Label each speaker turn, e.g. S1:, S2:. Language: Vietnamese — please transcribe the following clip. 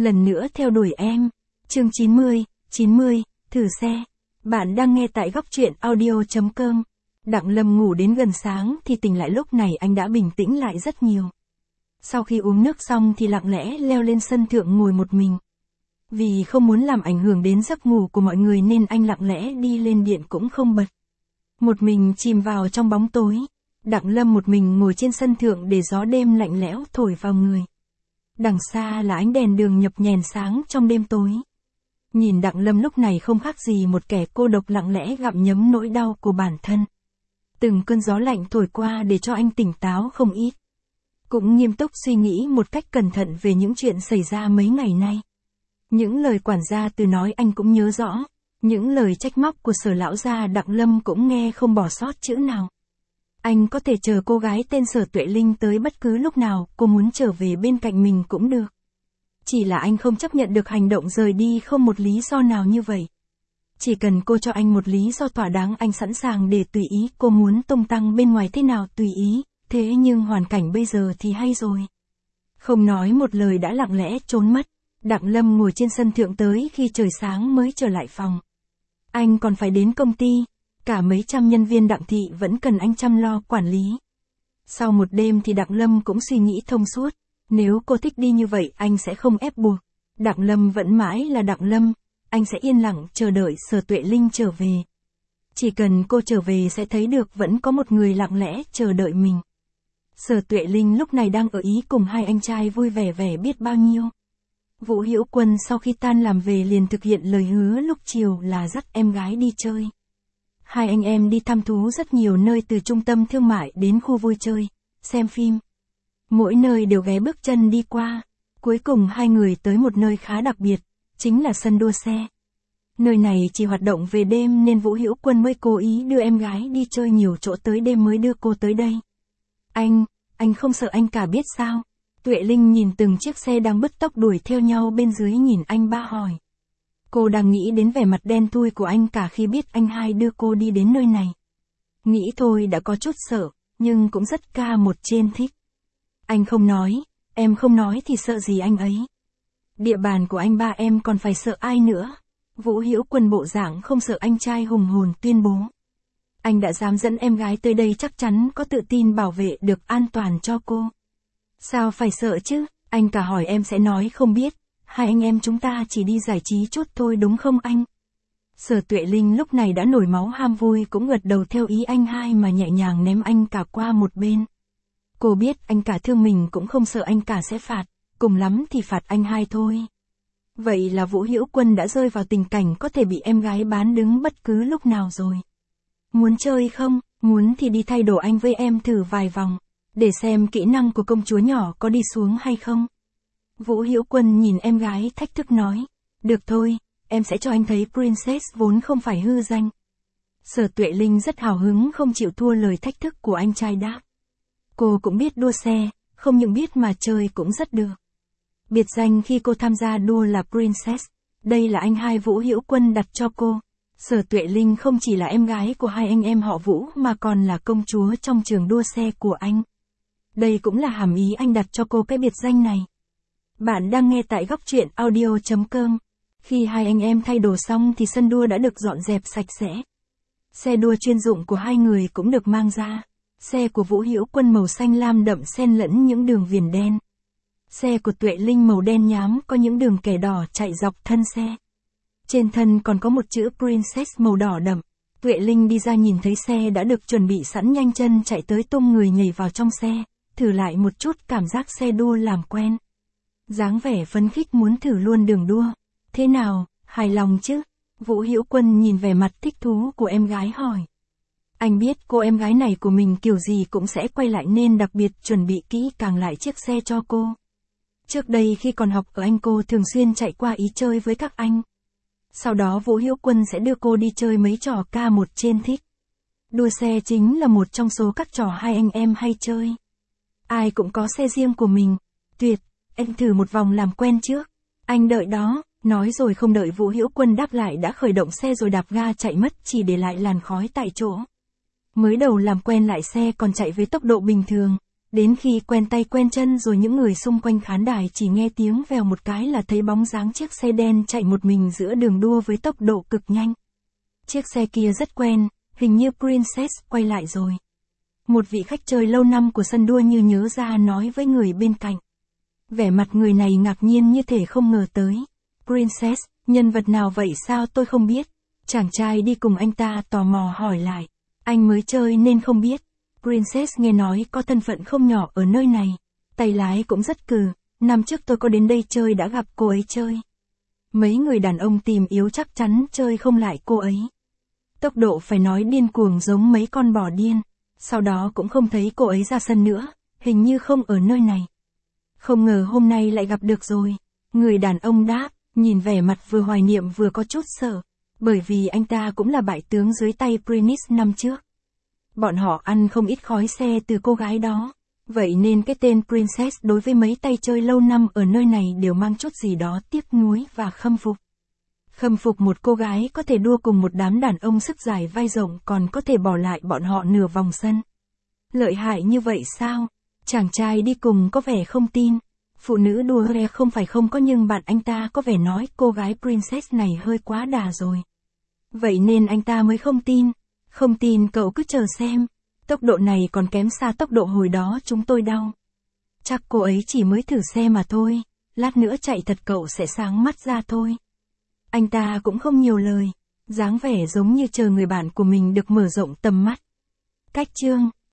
S1: lần nữa theo đuổi em. Chương 90, thử xe. Bạn đang nghe tại góc truyện audio.com. Đặng Lâm ngủ đến gần sáng thì tỉnh lại, lúc này anh đã bình tĩnh lại rất nhiều. Sau khi uống nước xong thì lặng lẽ leo lên sân thượng ngồi một mình. Vì không muốn làm ảnh hưởng đến giấc ngủ của mọi người nên anh lặng lẽ đi lên điện cũng không bật. Một mình chìm vào trong bóng tối. Đặng Lâm một mình ngồi trên sân thượng để gió đêm lạnh lẽo thổi vào người. Đằng xa là ánh đèn đường nhập nhèm sáng trong đêm tối. Nhìn Đặng Lâm lúc này không khác gì một kẻ cô độc lặng lẽ gặm nhấm nỗi đau của bản thân. Từng cơn gió lạnh thổi qua để cho anh tỉnh táo không ít. Cũng nghiêm túc suy nghĩ một cách cẩn thận về những chuyện xảy ra mấy ngày nay. Những lời quản gia Từ nói anh cũng nhớ rõ. Những lời trách móc của Sở lão gia Đặng Lâm cũng nghe không bỏ sót chữ nào. Anh có thể chờ cô gái tên Sở Tuệ Linh tới bất cứ lúc nào cô muốn trở về bên cạnh mình cũng được. Chỉ là anh không chấp nhận được hành động rời đi không một lý do nào như vậy. Chỉ cần cô cho anh một lý do thỏa đáng, anh sẵn sàng để tùy ý cô muốn tung tăng bên ngoài thế nào tùy ý. Thế nhưng hoàn cảnh bây giờ thì hay rồi. Không nói một lời đã lặng lẽ trốn mất. Đặng Lâm ngồi trên sân thượng tới khi trời sáng mới trở lại phòng. Anh còn phải đến công ty. Cả mấy trăm nhân viên Đặng thị vẫn cần anh chăm lo quản lý. Sau một đêm thì Đặng Lâm cũng suy nghĩ thông suốt. Nếu cô thích đi như vậy anh sẽ không ép buộc. Đặng Lâm vẫn mãi là Đặng Lâm. Anh sẽ yên lặng chờ đợi Sở Tuệ Linh trở về. Chỉ cần cô trở về sẽ thấy được vẫn có một người lặng lẽ chờ đợi mình. Sở Tuệ Linh lúc này đang ở Ý cùng hai anh trai vui vẻ vẻ biết bao nhiêu. Vũ Hữu Quân sau khi tan làm về liền thực hiện lời hứa lúc chiều là dắt em gái đi chơi. Hai anh em đi thăm thú rất nhiều nơi, từ trung tâm thương mại đến khu vui chơi, xem phim. Mỗi nơi đều ghé bước chân đi qua. Cuối cùng hai người tới một nơi khá đặc biệt, chính là sân đua xe. Nơi này chỉ hoạt động về đêm nên Vũ Hữu Quân mới cố ý đưa em gái đi chơi nhiều chỗ, tới đêm mới đưa cô tới đây. Anh không sợ anh cả biết sao? Tuệ Linh nhìn từng chiếc xe đang bứt tốc đuổi theo nhau bên dưới, nhìn anh ba hỏi. Cô đang nghĩ đến vẻ mặt đen thui của anh cả khi biết anh hai đưa cô đi đến nơi này. Nghĩ thôi đã có chút sợ, nhưng cũng rất ca một trên thích. Anh không nói, em không nói thì sợ gì anh ấy. Địa bàn của anh ba em còn phải sợ ai nữa. Vũ Hữu Quân bộ dạng không sợ anh trai hùng hồn tuyên bố. Anh đã dám dẫn em gái tới đây chắc chắn có tự tin bảo vệ được an toàn cho cô. Sao phải sợ chứ, anh cả hỏi em sẽ nói không biết. Hai anh em chúng ta chỉ đi giải trí chút thôi đúng không anh? Sở Tuệ Linh lúc này đã nổi máu ham vui cũng gật đầu theo ý anh hai mà nhẹ nhàng ném anh cả qua một bên. Cô biết anh cả thương mình cũng không sợ anh cả sẽ phạt, cùng lắm thì phạt anh hai thôi. Vậy là Vũ Hữu Quân đã rơi vào tình cảnh có thể bị em gái bán đứng bất cứ lúc nào rồi. Muốn chơi không? Muốn thì đi thay đồ anh với em thử vài vòng, để xem kỹ năng của công chúa nhỏ có đi xuống hay không. Vũ Hữu Quân nhìn em gái thách thức nói. Được thôi, em sẽ cho anh thấy Princess vốn không phải hư danh. Sở Tuệ Linh rất hào hứng không chịu thua lời thách thức của anh trai đáp. Cô cũng biết đua xe, không những biết mà chơi cũng rất được. Biệt danh khi cô tham gia đua là Princess, đây là anh hai Vũ Hữu Quân đặt cho cô. Sở Tuệ Linh không chỉ là em gái của hai anh em họ Vũ mà còn là công chúa trong trường đua xe của anh. Đây cũng là hàm ý anh đặt cho cô cái biệt danh này. Bạn đang nghe tại góc truyện audio.com. Khi hai anh em thay đồ xong thì sân đua đã được dọn dẹp sạch sẽ. Xe đua chuyên dụng của hai người cũng được mang ra. Xe của Vũ Hữu Quân màu xanh lam đậm xen lẫn những đường viền đen. Xe của Tuệ Linh màu đen nhám có những đường kẻ đỏ chạy dọc thân xe. Trên thân còn có một chữ Princess màu đỏ đậm. Tuệ Linh đi ra nhìn thấy xe đã được chuẩn bị sẵn, nhanh chân chạy tới tung người nhảy vào trong xe, thử lại một chút cảm giác xe đua làm quen. Dáng vẻ phấn khích muốn thử luôn đường đua. Thế nào, hài lòng chứ? Vũ Hữu Quân nhìn vẻ mặt thích thú của em gái hỏi. Anh biết cô em gái này của mình kiểu gì cũng sẽ quay lại nên đặc biệt chuẩn bị kỹ càng lại chiếc xe cho cô. Trước đây khi còn học ở Anh cô thường xuyên chạy qua Ý chơi với các anh. Sau đó Vũ Hữu Quân sẽ đưa cô đi chơi mấy trò ca một trên thích. Đua xe chính là một trong số các trò hai anh em hay chơi. Ai cũng có xe riêng của mình. Tuyệt, anh thử một vòng làm quen trước. Anh đợi đó, nói rồi không đợi Vũ Hữu Quân đáp lại đã khởi động xe rồi đạp ga chạy mất, chỉ để lại làn khói tại chỗ. Mới đầu làm quen lại xe còn chạy với tốc độ bình thường. Đến khi quen tay quen chân rồi những người xung quanh khán đài chỉ nghe tiếng vèo một cái là thấy bóng dáng chiếc xe đen chạy một mình giữa đường đua với tốc độ cực nhanh. Chiếc xe kia rất quen, hình như Princess quay lại rồi. Một vị khách chơi lâu năm của sân đua như nhớ ra nói với người bên cạnh. Vẻ mặt người này ngạc nhiên như thể không ngờ tới. Princess, nhân vật nào vậy sao tôi không biết? Chàng trai đi cùng anh ta tò mò hỏi lại. Anh mới chơi nên không biết. Princess nghe nói có thân phận không nhỏ ở nơi này. Tay lái cũng rất cừ. Năm trước tôi có đến đây chơi đã gặp cô ấy chơi. Mấy người đàn ông tìm yếu chắc chắn chơi không lại cô ấy. Tốc độ phải nói điên cuồng giống mấy con bò điên. Sau đó cũng không thấy cô ấy ra sân nữa. Hình như không ở nơi này. Không ngờ hôm nay lại gặp được rồi. Người đàn ông đáp, nhìn vẻ mặt vừa hoài niệm vừa có chút sợ. Bởi vì anh ta cũng là bại tướng dưới tay Princess năm trước. Bọn họ ăn không ít khói xe từ cô gái đó. Vậy nên cái tên Princess đối với mấy tay chơi lâu năm ở nơi này đều mang chút gì đó tiếc nuối và khâm phục. Khâm phục một cô gái có thể đua cùng một đám đàn ông sức dài vai rộng còn có thể bỏ lại bọn họ nửa vòng sân. Lợi hại như vậy sao? Chàng trai đi cùng có vẻ không tin. Phụ nữ đua không phải không có nhưng bạn anh ta có vẻ nói cô gái Princess này hơi quá đà rồi. Vậy nên anh ta mới không tin. Không tin cậu cứ chờ xem. Tốc độ này còn kém xa tốc độ hồi đó chúng tôi đau. Chắc cô ấy chỉ mới thử xe mà thôi. Lát nữa chạy thật cậu sẽ sáng mắt ra thôi. Anh ta cũng không nhiều lời. Dáng vẻ giống như chờ người bạn của mình được mở rộng tầm mắt. Cách chương